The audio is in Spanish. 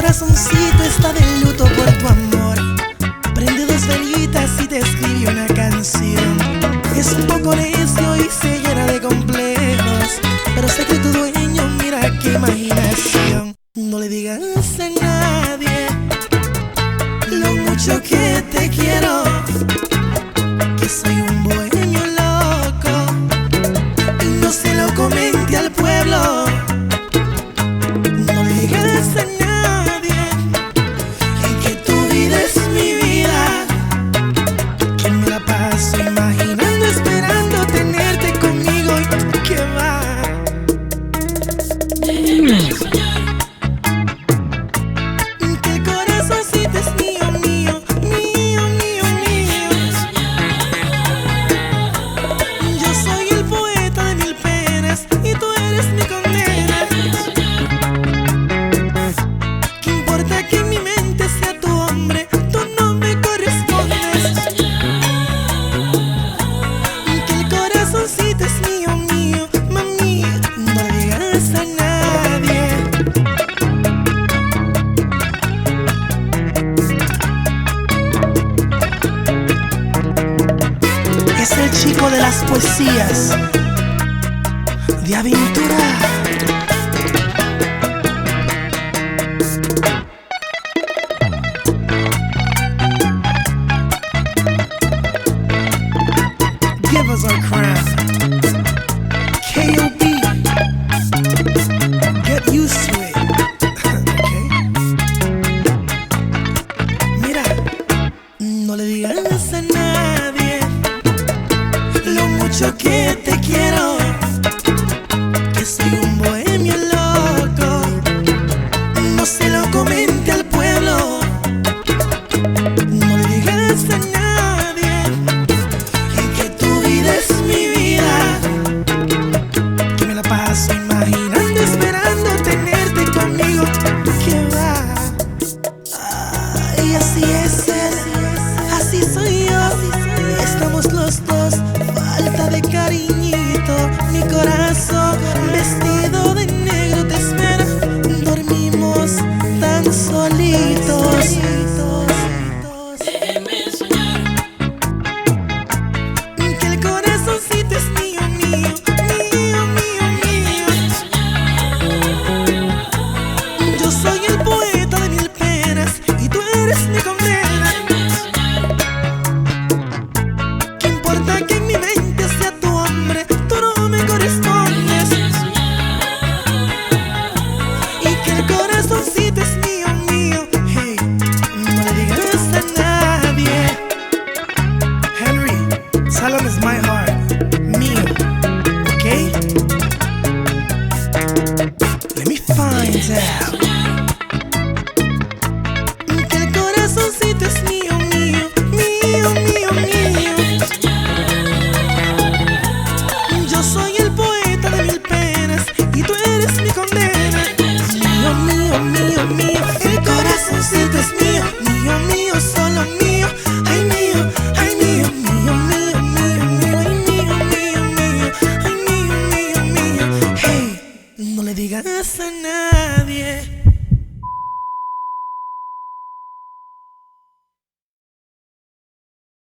corazoncito está de luto por tu amor. Prende dos velitas y te escribe una canción. Es un poco necio y se llena de complejos, pero sé que tu dueño, mira qué imaginación. No le digas a nadie lo mucho que te quiero, que soy un bohemio loco, y no se lo comente al pueblo. No le digas a nadie que tu vida es mi vida, que me la paso imaginando, esperando tenerte conmigo y que va. Que el corazoncito es mío, mío, mío, mío, mío. Yo soy el poeta de mil penas y tú eres mi condena. ¿Qué importa que en mi mente sea tu hombre? Tú no me correspondes. Que el corazoncito es mío, mío, mami. No le digas a nadie. Es el chico de las poesías de aventura.